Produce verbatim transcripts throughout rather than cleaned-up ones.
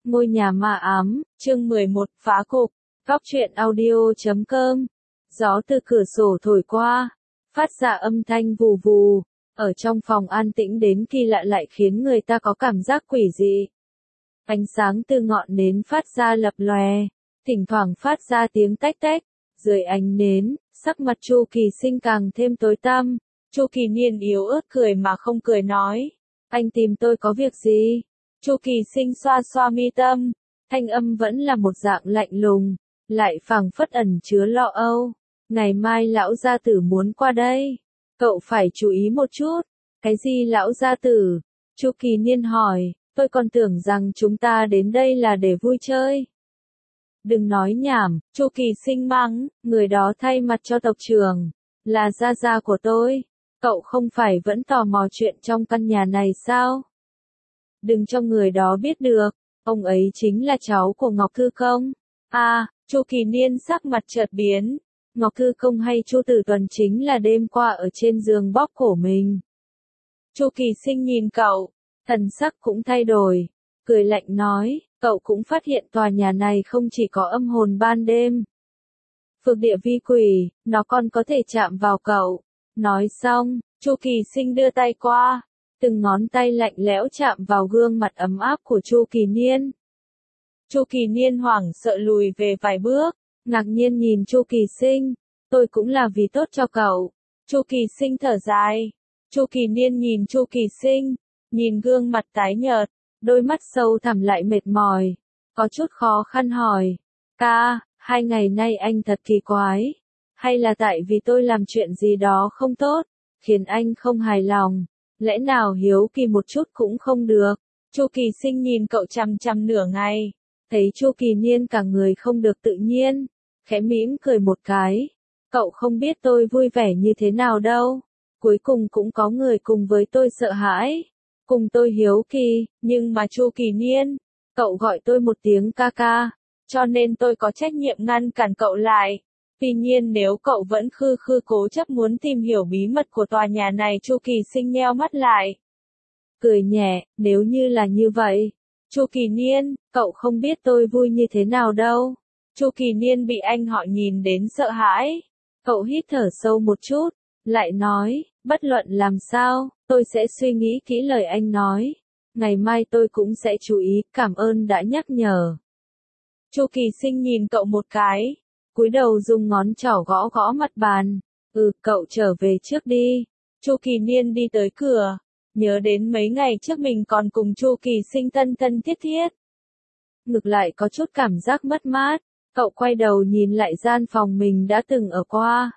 Ngôi nhà ma ám, chương mười một, phá cục, góc truyện audio chấm com. Gió từ cửa sổ thổi qua, phát ra âm thanh vù vù, ở trong phòng an tĩnh đến kỳ lạ lại khiến người ta có cảm giác quỷ dị. Ánh sáng từ ngọn nến phát ra lập lòe, thỉnh thoảng phát ra tiếng tách tách, dưới ánh nến, sắc mặt Chu Kỳ Sinh càng thêm tối tăm. Chu Kỳ Niên yếu ớt cười mà không cười nói, anh tìm tôi có việc gì? Chu Kỳ Sinh xoa xoa mi tâm, thanh âm vẫn là một dạng lạnh lùng, lại phảng phất ẩn chứa lo âu. Ngày mai lão gia tử muốn qua đây, cậu phải chú ý một chút. Cái gì lão gia tử? Chu Kỳ Niên hỏi, tôi còn tưởng rằng chúng ta đến đây là để vui chơi. Đừng nói nhảm, Chu Kỳ Sinh mắng, người đó thay mặt cho tộc trưởng, là gia gia của tôi. Cậu không phải vẫn tò mò chuyện trong căn nhà này sao? Đừng cho người đó biết được, ông ấy chính là cháu của Ngọc Thư Công. À, Chu Kỳ Niên sắc mặt chợt biến, Ngọc Thư Công hay Chu Tử Tuần chính là đêm qua ở trên giường bóp cổ mình. Chu Kỳ Sinh nhìn cậu, thần sắc cũng thay đổi, cười lạnh nói, cậu cũng phát hiện tòa nhà này không chỉ có âm hồn ban đêm. Phược địa vi quỷ, nó còn có thể chạm vào cậu. Nói xong, Chu Kỳ Sinh đưa tay qua, từng ngón tay lạnh lẽo chạm vào gương mặt ấm áp của Chu Kỳ Niên. Chu Kỳ Niên hoảng sợ lùi về vài bước, ngạc nhiên nhìn Chu Kỳ Sinh, tôi cũng là vì tốt cho cậu. Chu Kỳ Sinh thở dài. Chu Kỳ Niên nhìn Chu Kỳ Sinh, nhìn gương mặt tái nhợt, đôi mắt sâu thẳm lại mệt mỏi, có chút khó khăn hỏi, ca, hai ngày nay anh thật kỳ quái, hay là tại vì tôi làm chuyện gì đó không tốt, khiến anh không hài lòng, lẽ nào hiếu kỳ một chút cũng không được. Chu Kỳ Sinh nhìn cậu chằm chằm nửa ngày, thấy Chu Kỳ Niên cả người không được tự nhiên, khẽ mỉm cười một cái, cậu không biết tôi vui vẻ như thế nào đâu, cuối cùng cũng có người cùng với tôi sợ hãi, cùng tôi hiếu kỳ, nhưng mà Chu Kỳ Niên, cậu gọi tôi một tiếng ca ca, cho nên tôi có trách nhiệm ngăn cản cậu lại. Tuy nhiên nếu cậu vẫn khư khư cố chấp muốn tìm hiểu bí mật của tòa nhà này, Chu Kỳ Sinh nheo mắt lại, cười nhẹ, nếu như là như vậy, Chu Kỳ Niên, cậu không biết tôi vui như thế nào đâu. Chu Kỳ Niên bị anh họ nhìn đến sợ hãi, cậu hít thở sâu một chút, lại nói, bất luận làm sao, tôi sẽ suy nghĩ kỹ lời anh nói, ngày mai tôi cũng sẽ chú ý, cảm ơn đã nhắc nhở. Chu Kỳ Sinh nhìn cậu một cái, cúi đầu dùng ngón trỏ gõ gõ mặt bàn, ừ, cậu trở về trước đi. Chu Kỳ Niên đi tới cửa, nhớ đến mấy ngày trước mình còn cùng Chu Kỳ Sinh thân thân thiết thiết. Ngược lại có chút cảm giác mất mát, cậu quay đầu nhìn lại gian phòng mình đã từng ở qua.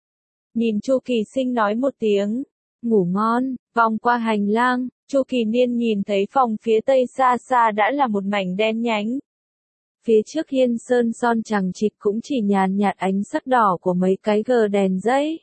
Nhìn Chu Kỳ Sinh nói một tiếng, ngủ ngon, vòng qua hành lang, Chu Kỳ Niên nhìn thấy phòng phía tây xa xa đã là một mảnh đen nhánh. Phía trước hiên sơn son chằng chịt cũng chỉ nhàn nhạt ánh sắc đỏ của mấy cái gờ đèn giấy.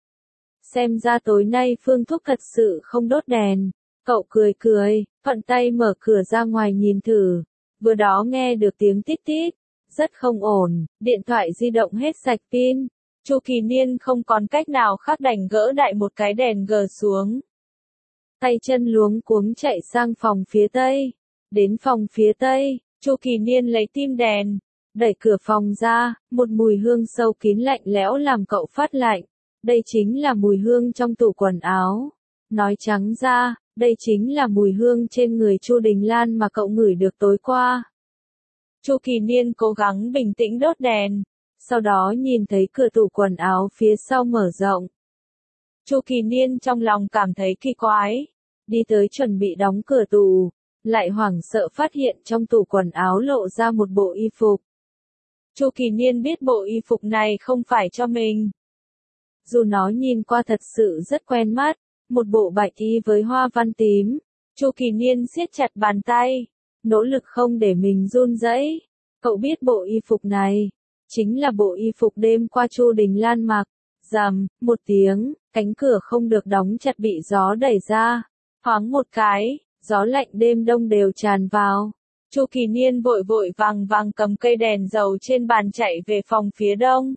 Xem ra tối nay Phương Thúc thật sự không đốt đèn, cậu cười cười, thuận tay mở cửa ra ngoài nhìn thử, vừa đó nghe được tiếng tít tít, rất không ổn, điện thoại di động hết sạch pin. Chu Kỳ Niên không còn cách nào khác đành gỡ đại một cái đèn gờ xuống. Tay chân luống cuống chạy sang phòng phía tây. Đến phòng phía tây, Chu Kỳ Niên lấy tim đèn, đẩy cửa phòng ra, một mùi hương sâu kín lạnh lẽo làm cậu phát lạnh. Đây chính là mùi hương trong tủ quần áo. Nói trắng ra, đây chính là mùi hương trên người Chu Đình Lan mà cậu ngửi được tối qua. Chu Kỳ Niên cố gắng bình tĩnh đốt đèn. Sau đó nhìn thấy cửa tủ quần áo phía sau mở rộng. Chu Kỳ Niên trong lòng cảm thấy kỳ quái, đi tới chuẩn bị đóng cửa tủ, lại hoảng sợ phát hiện trong tủ quần áo lộ ra một bộ y phục. Chu Kỳ Niên biết bộ y phục này không phải cho mình. Dù nó nhìn qua thật sự rất quen mắt, một bộ bạch y với hoa văn tím, Chu Kỳ Niên siết chặt bàn tay, nỗ lực không để mình run rẩy. Cậu biết bộ y phục này chính là bộ y phục đêm qua Chu Đình Lan mặc. Rầm, một tiếng, cánh cửa không được đóng chặt bị gió đẩy ra. Thoáng một cái, gió lạnh đêm đông đều tràn vào. Chu Kỳ Niên vội vội vàng vàng cầm cây đèn dầu trên bàn chạy về phòng phía đông.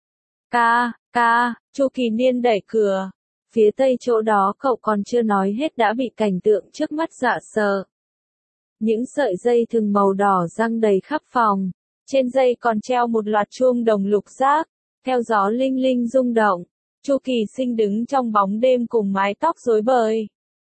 Ca, ca, Chu Kỳ Niên đẩy cửa. Phía tây chỗ đó cậu còn chưa nói hết đã bị cảnh tượng trước mắt dọa sợ. Những sợi dây thừng màu đỏ giăng đầy khắp phòng. Trên dây còn treo một loạt chuông đồng lục giác, theo gió linh linh rung động. Chu Kỳ Sinh đứng trong bóng đêm cùng mái tóc rối bời,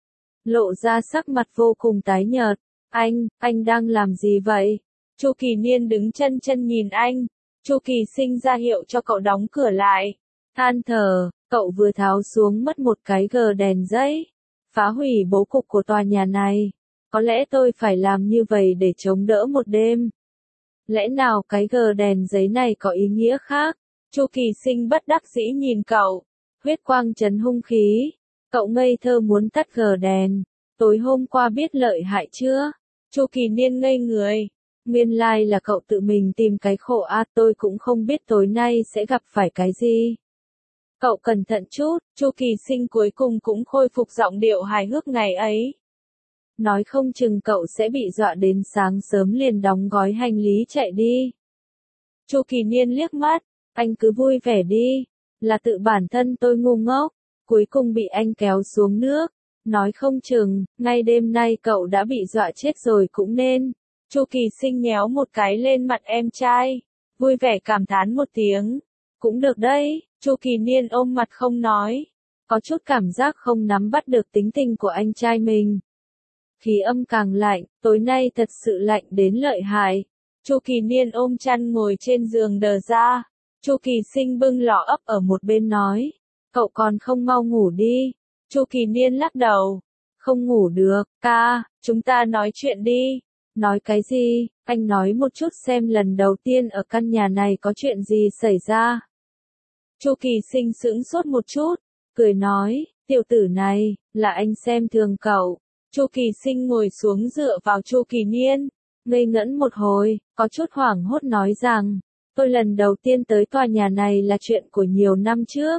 lộ ra sắc mặt vô cùng tái nhợt. Anh, anh đang làm gì vậy? Chu Kỳ Niên đứng chân chân nhìn anh. Chu Kỳ Sinh ra hiệu cho cậu đóng cửa lại. Than thở, cậu vừa tháo xuống mất một cái gờ đèn giấy, phá hủy bố cục của tòa nhà này. Có lẽ tôi phải làm như vậy để chống đỡ một đêm. Lẽ nào cái gờ đèn giấy này có ý nghĩa khác? Chu Kỳ Sinh bất đắc dĩ nhìn cậu. Huyết quang trấn hung khí. Cậu ngây thơ muốn tắt gờ đèn. Tối hôm qua biết lợi hại chưa? Chu Kỳ Niên ngây người. Nguyên lai là cậu tự mình tìm cái khổ à, tôi cũng không biết tối nay sẽ gặp phải cái gì. Cậu cẩn thận chút. Chu Kỳ Sinh cuối cùng cũng khôi phục giọng điệu hài hước ngày ấy. Nói không chừng cậu sẽ bị dọa đến sáng sớm liền đóng gói hành lý chạy đi. Chu Kỳ Niên liếc mắt, anh cứ vui vẻ đi, là tự bản thân tôi ngu ngốc, cuối cùng bị anh kéo xuống nước. Nói không chừng, ngay đêm nay cậu đã bị dọa chết rồi cũng nên. Chu Kỳ Sinh nhéo một cái lên mặt em trai, vui vẻ cảm thán một tiếng. Cũng được đấy. Chu Kỳ Niên ôm mặt không nói, có chút cảm giác không nắm bắt được tính tình của anh trai mình. Khí âm càng lạnh, tối nay thật sự lạnh đến lợi hại. Chu Kỳ Niên ôm chăn ngồi trên giường đờ ra. Chu Kỳ Sinh bưng lọ ấp ở một bên nói, cậu còn không mau ngủ đi. Chu Kỳ Niên lắc đầu, không ngủ được, ca, chúng ta nói chuyện đi. Nói cái gì? Anh nói một chút xem lần đầu tiên ở căn nhà này có chuyện gì xảy ra. Chu Kỳ Sinh sững sốt một chút, cười nói, tiểu tử này, là anh xem thường cậu. Chu Kỳ Sinh ngồi xuống dựa vào Chu Kỳ Niên, ngây ngẩn một hồi, có chút hoảng hốt nói rằng, tôi lần đầu tiên tới tòa nhà này là chuyện của nhiều năm trước.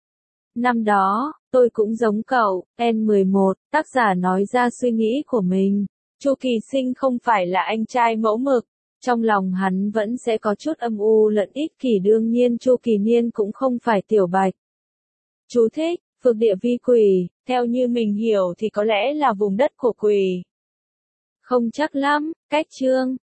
Năm đó, tôi cũng giống cậu, en mười một, tác giả nói ra suy nghĩ của mình. Chu Kỳ Sinh không phải là anh trai mẫu mực, trong lòng hắn vẫn sẽ có chút âm u lẫn ích kỷ, đương nhiên Chu Kỳ Niên cũng không phải tiểu bạch. Chú thích, phược địa vi quỷ, theo như mình hiểu thì có lẽ là vùng đất của quỷ. Không chắc lắm, cách chương.